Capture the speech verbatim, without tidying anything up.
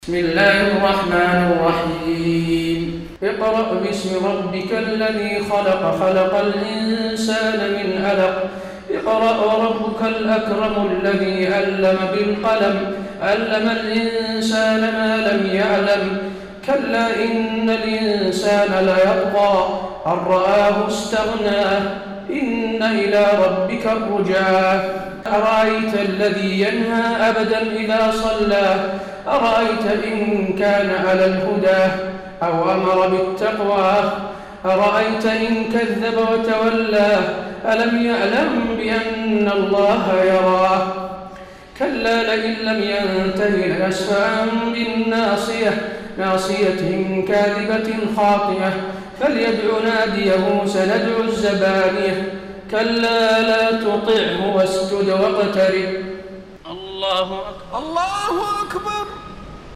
بسم الله الرحمن الرحيم اقرأ باسم ربك الذي خلق خلق الإنسان من علق اقرأ وربك الأكرم الذي علم بالقلم علم الإنسان ما لم يعلم كلا إن الإنسان ليطغى أن رآه استغنى إن إلى ربك الرجعى أرأيت الذي ينهى أبدا إذا صلى أرأيت إن كان على الهدى أو أمر بالتقوى أرأيت إن كذب وتولى ألم يعلم بأن الله يراه كلا لئن لم ينته ليسفعا بالناصية ناصية كاذبة خاطئة فليدع ناديه سندع الزبانية كلا لا تطعه واسجد واقترب الله أكبر الله أكبر.